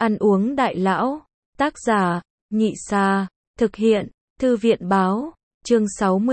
Ăn uống đại lão. Tác giả, Nhị Sa. Thực hiện, Thư viện báo. Chương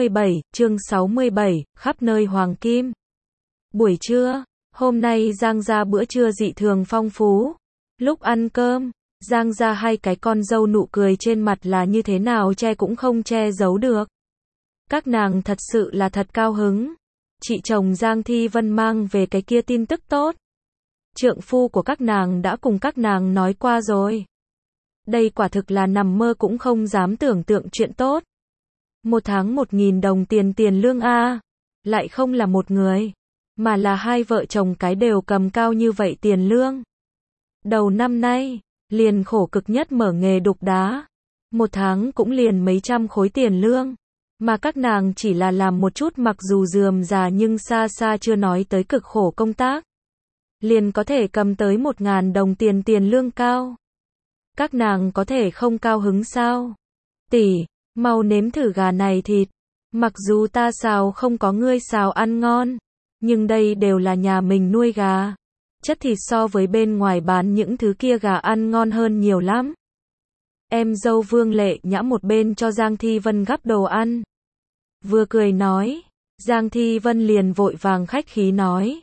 67, khắp nơi hoàng kim. Buổi trưa, hôm nay Giang gia bữa trưa dị thường phong phú. Lúc ăn cơm, Giang gia hai cái con dâu nụ cười trên mặt là như thế nào che cũng không che giấu được. Các nàng thật sự là thật cao hứng. Chị chồng Giang Thi Vân mang về cái kia tin tức tốt. Trượng phu của các nàng đã cùng các nàng nói qua rồi. Đây quả thực là nằm mơ cũng không dám tưởng tượng chuyện tốt. Một tháng 1.000 đồng tiền lương a, lại không là một người, mà là hai vợ chồng cái đều cầm cao như vậy tiền lương. Đầu năm nay, liền khổ cực nhất mở nghề đục đá. Một tháng cũng liền mấy trăm khối tiền lương. Mà các nàng chỉ là làm một chút mặc dù rườm rà nhưng xa xa chưa nói tới cực khổ công tác. Liền có thể cầm tới 1.000 đồng tiền lương cao. Các nàng có thể không cao hứng sao? Tỷ, mau nếm thử gà này thịt. Mặc dù ta xào không có ngươi xào ăn ngon, nhưng đây đều là nhà mình nuôi gà. Chất thịt so với bên ngoài bán những thứ kia gà ăn ngon hơn nhiều lắm. Em dâu Vương Lệ Nhã một bên cho Giang Thi Vân gắp đồ ăn. Vừa cười nói, Giang Thi Vân liền vội vàng khách khí nói.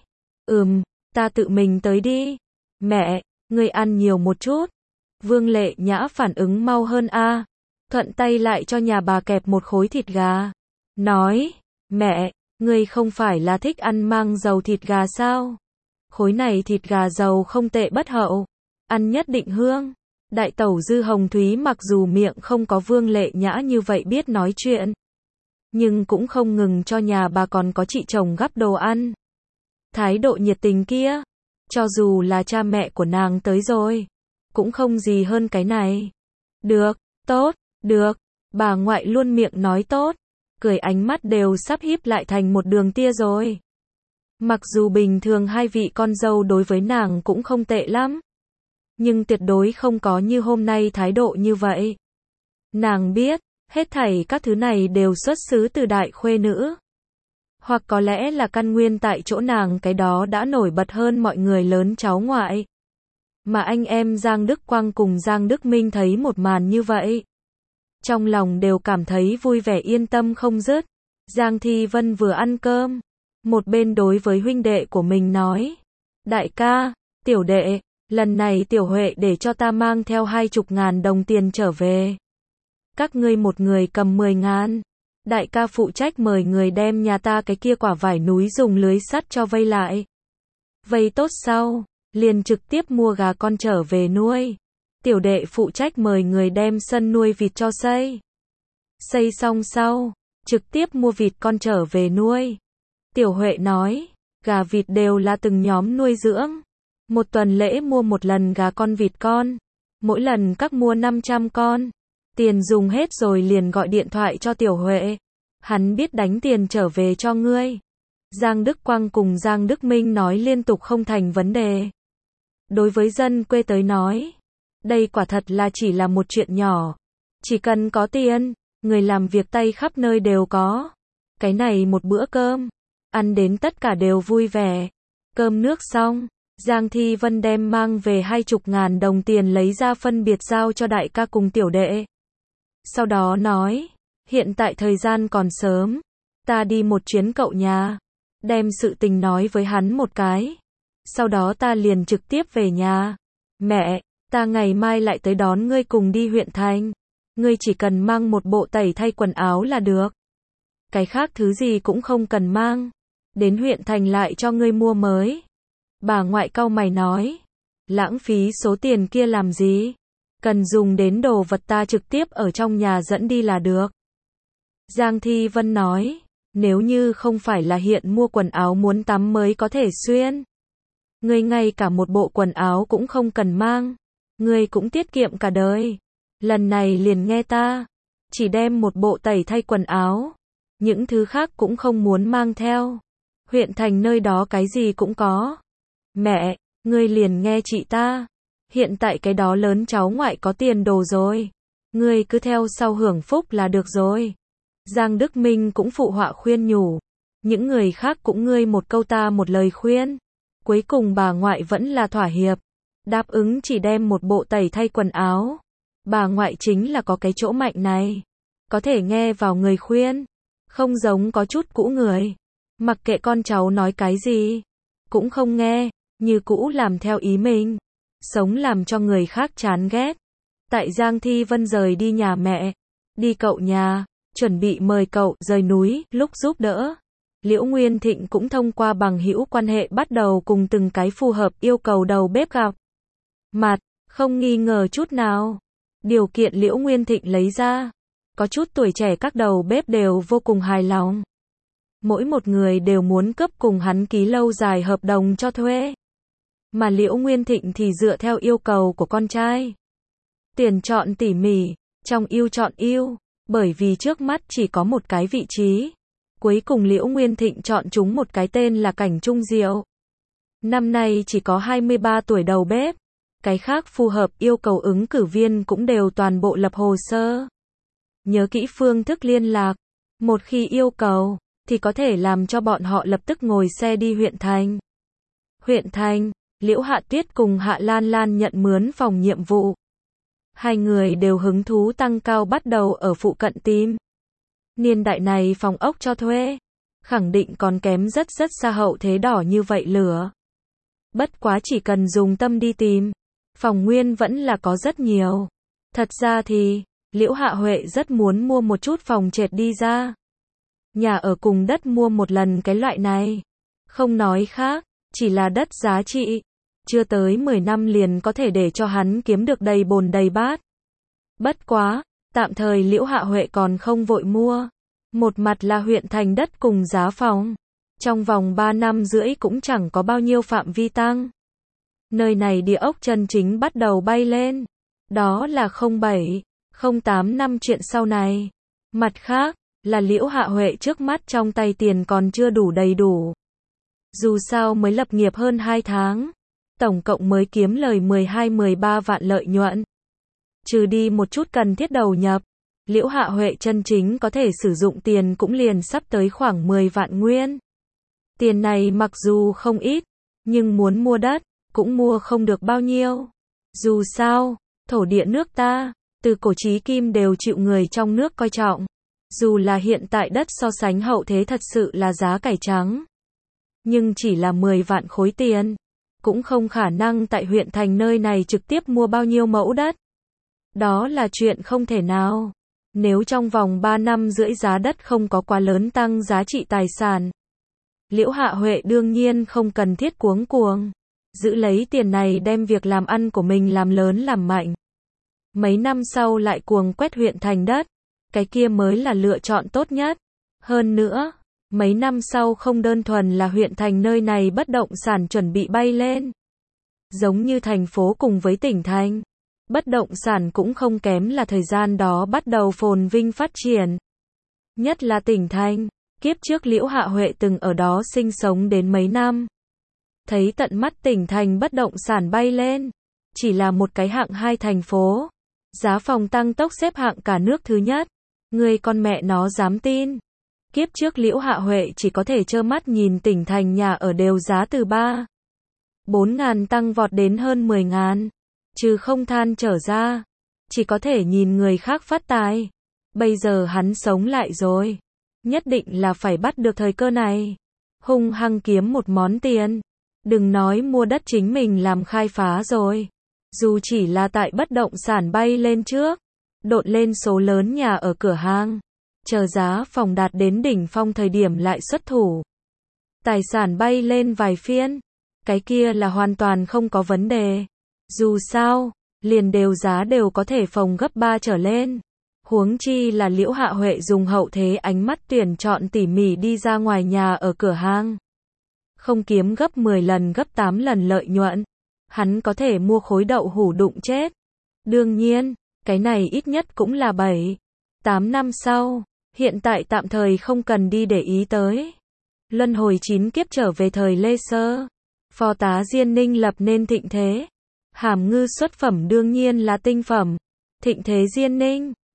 Ta tự mình tới đi. Mẹ, ngươi ăn nhiều một chút. Vương Lệ Nhã phản ứng mau hơn a, thuận tay lại cho nhà bà kẹp một khối thịt gà. Nói, mẹ, ngươi không phải là thích ăn mang dầu thịt gà sao? Khối này thịt gà dầu không tệ bất hậu, ăn nhất định hương. Đại tẩu Dư Hồng Thúy mặc dù miệng không có Vương Lệ Nhã như vậy biết nói chuyện, nhưng cũng không ngừng cho nhà bà còn có chị chồng gắp đồ ăn. Thái độ nhiệt tình kia, cho dù là cha mẹ của nàng tới rồi, cũng không gì hơn cái này. Được, tốt, được, bà ngoại luôn miệng nói tốt, cười ánh mắt đều sắp híp lại thành một đường tia rồi. Mặc dù bình thường hai vị con dâu đối với nàng cũng không tệ lắm, nhưng tuyệt đối không có như hôm nay thái độ như vậy. Nàng biết, hết thảy các thứ này đều xuất xứ từ đại khuê nữ. Hoặc có lẽ là căn nguyên tại chỗ nàng cái đó đã nổi bật hơn mọi người lớn cháu ngoại. Mà anh em Giang Đức Quang cùng Giang Đức Minh thấy một màn như vậy, trong lòng đều cảm thấy vui vẻ yên tâm không dứt. Giang Thi Vân vừa ăn cơm, một bên đối với huynh đệ của mình nói. Đại ca, tiểu đệ, lần này tiểu Huệ để cho ta mang theo 20.000 đồng tiền trở về. Các ngươi một người cầm 10.000. Đại ca phụ trách mời người đem nhà ta cái kia quả vải núi dùng lưới sắt cho vây lại. Vây tốt sau, liền trực tiếp mua gà con trở về nuôi. Tiểu đệ phụ trách mời người đem sân nuôi vịt cho xây. Xây xong sau, trực tiếp mua vịt con trở về nuôi. Tiểu Huệ nói, gà vịt đều là từng nhóm nuôi dưỡng. Một tuần lễ mua một lần gà con vịt con. Mỗi lần các mua 500 con. Tiền dùng hết rồi liền gọi điện thoại cho Tiểu Huệ. Hắn biết đánh tiền trở về cho ngươi. Giang Đức Quang cùng Giang Đức Minh nói liên tục không thành vấn đề. Đối với dân quê tới nói, đây quả thật là chỉ là một chuyện nhỏ. Chỉ cần có tiền, người làm việc tay khắp nơi đều có. Cái này một bữa cơm, ăn đến tất cả đều vui vẻ. Cơm nước xong, Giang Thi Vân đem mang về 20.000 đồng tiền lấy ra phân biệt giao cho đại ca cùng tiểu đệ. Sau đó nói, hiện tại thời gian còn sớm, ta đi một chuyến cậu nhà, đem sự tình nói với hắn một cái. Sau đó ta liền trực tiếp về nhà. Mẹ, ta ngày mai lại tới đón ngươi cùng đi huyện thành. Ngươi chỉ cần mang một bộ tẩy thay quần áo là được. Cái khác thứ gì cũng không cần mang. Đến huyện thành lại cho ngươi mua mới. Bà ngoại cau mày nói, lãng phí số tiền kia làm gì? Cần dùng đến đồ vật ta trực tiếp ở trong nhà dẫn đi là được. Giang Thi Vân nói, nếu như không phải là hiện mua quần áo muốn tắm mới có thể xuyên. Ngươi ngay cả một bộ quần áo cũng không cần mang. Ngươi cũng tiết kiệm cả đời. Lần này liền nghe ta. Chỉ đem một bộ tẩy thay quần áo. Những thứ khác cũng không muốn mang theo. Huyện thành nơi đó cái gì cũng có. Mẹ, ngươi liền nghe chị ta. Hiện tại cái đó lớn cháu ngoại có tiền đồ rồi. Ngươi cứ theo sau hưởng phúc là được rồi. Giang Đức Minh cũng phụ họa khuyên nhủ. Những người khác cũng ngươi một câu ta một lời khuyên. Cuối cùng bà ngoại vẫn là thỏa hiệp. đáp ứng chỉ đem một bộ tẩy thay quần áo. Bà ngoại chính là có cái chỗ mạnh này. Có thể nghe vào người khuyên. Không giống có chút cũ người. Mặc kệ con cháu nói cái gì. Cũng không nghe. Như cũ làm theo ý mình. Sống làm cho người khác chán ghét. Tại Giang Thi Vân rời đi nhà mẹ. Đi cậu nhà. Chuẩn bị mời cậu rời núi. Lúc giúp đỡ. Liễu Nguyên Thịnh cũng thông qua bằng hữu quan hệ bắt đầu cùng từng cái phù hợp yêu cầu đầu bếp gặp mặt. Không nghi ngờ chút nào. Điều kiện Liễu Nguyên Thịnh lấy ra. Có chút tuổi trẻ các đầu bếp đều vô cùng hài lòng. Mỗi một người đều muốn cấp cùng hắn ký lâu dài hợp đồng cho thuê. Mà Liễu Nguyên Thịnh thì dựa theo yêu cầu của con trai. Tiền chọn tỉ mỉ, trong ưu chọn ưu, bởi vì trước mắt chỉ có một cái vị trí. Cuối cùng Liễu Nguyên Thịnh chọn chúng một cái tên là Cảnh Trung Diệu. Năm nay chỉ có 23 tuổi đầu bếp. Cái khác phù hợp yêu cầu ứng cử viên cũng đều toàn bộ lập hồ sơ. Nhớ kỹ phương thức liên lạc. Một khi yêu cầu, thì có thể làm cho bọn họ lập tức ngồi xe đi huyện thành. Huyện thành, Liễu Hạ Tuyết cùng Hạ Lan Lan nhận mướn phòng nhiệm vụ. Hai người đều hứng thú tăng cao bắt đầu ở phụ cận tìm. Niên đại này phòng ốc cho thuê, khẳng định còn kém rất xa hậu thế đỏ như vậy lửa. Bất quá chỉ cần dùng tâm đi tìm, phòng nguyên vẫn là có rất nhiều. Thật ra thì, Liễu Hạ Huệ rất muốn mua một chút phòng trệt đi ra. Nhà ở cùng đất mua một lần cái loại này. Không nói khác, chỉ là đất giá trị. Chưa tới 10 năm liền có thể để cho hắn kiếm được đầy bồn đầy bát. Bất quá, tạm thời Liễu Hạ Huệ còn không vội mua. Một mặt là huyện thành đất cùng giá phòng. Trong vòng 3 năm rưỡi cũng chẳng có bao nhiêu phạm vi tăng. Nơi này địa ốc chân chính bắt đầu bay lên. Đó là 07, 08 năm chuyện sau này. Mặt khác, là Liễu Hạ Huệ trước mắt trong tay tiền còn chưa đủ đầy đủ. Dù sao mới lập nghiệp hơn 2 tháng. Tổng cộng mới kiếm lời 12-13 vạn lợi nhuận. Trừ đi một chút cần thiết đầu nhập. Liễu Hạ Huệ chân chính có thể sử dụng tiền cũng liền sắp tới khoảng 10 vạn nguyên. Tiền này mặc dù không ít, nhưng muốn mua đất, cũng mua không được bao nhiêu. Dù sao, thổ địa nước ta, từ cổ chí kim đều chịu người trong nước coi trọng. Dù là hiện tại đất so sánh hậu thế thật sự là giá cải trắng. Nhưng chỉ là 10 vạn khối tiền, cũng không khả năng tại huyện thành nơi này trực tiếp mua bao nhiêu mẫu đất. Đó là chuyện không thể nào. Nếu trong vòng 3 năm rưỡi giá đất không có quá lớn tăng giá trị tài sản, Liễu Hạ Huệ đương nhiên không cần thiết cuống cuồng. Giữ lấy tiền này đem việc làm ăn của mình làm lớn làm mạnh. Mấy năm sau lại cuồng quét huyện thành đất. Cái kia mới là lựa chọn tốt nhất. Hơn nữa, mấy năm sau không đơn thuần là huyện thành nơi này bất động sản chuẩn bị bay lên. Giống như thành phố cùng với tỉnh thành. Bất động sản cũng không kém là thời gian đó bắt đầu phồn vinh phát triển. Nhất là tỉnh thành, kiếp trước Liễu Hạ Huệ từng ở đó sinh sống đến mấy năm. Thấy tận mắt tỉnh thành bất động sản bay lên. Chỉ là một cái hạng 2 thành phố. Giá phòng tăng tốc xếp hạng cả nước thứ nhất. Người con mẹ nó dám tin. Kiếp trước Liễu Hạ Huệ chỉ có thể trơ mắt nhìn tỉnh thành nhà ở đều giá từ 3-4 ngàn tăng vọt đến hơn 10 ngàn. Trừ không than trở ra. Chỉ có thể nhìn người khác phát tài. Bây giờ hắn sống lại rồi. Nhất định là phải bắt được thời cơ này. Hung hăng kiếm một món tiền. Đừng nói mua đất chính mình làm khai phá rồi. Dù chỉ là tại bất động sản bay lên trước. Độn lên số lớn nhà ở cửa hàng. Chờ giá phòng đạt đến đỉnh phong thời điểm lại xuất thủ. Tài sản bay lên vài phiên. Cái kia là hoàn toàn không có vấn đề. Dù sao, liền đều giá đều có thể phồng gấp 3 trở lên. Huống chi là Liễu Hạ Huệ dùng hậu thế ánh mắt tuyển chọn tỉ mỉ đi ra ngoài nhà ở cửa hàng. Không kiếm gấp 10 lần gấp 8 lần lợi nhuận. Hắn có thể mua khối đậu hủ đụng chết. Đương nhiên, cái này ít nhất cũng là 7-8 năm sau. Hiện tại tạm thời không cần đi để ý tới. Luân hồi 9 kiếp trở về thời Lê Sơ. Phó tá Diên Ninh lập nên thịnh thế. Hàm ngư xuất phẩm đương nhiên là tinh phẩm. Thịnh thế Diên Ninh,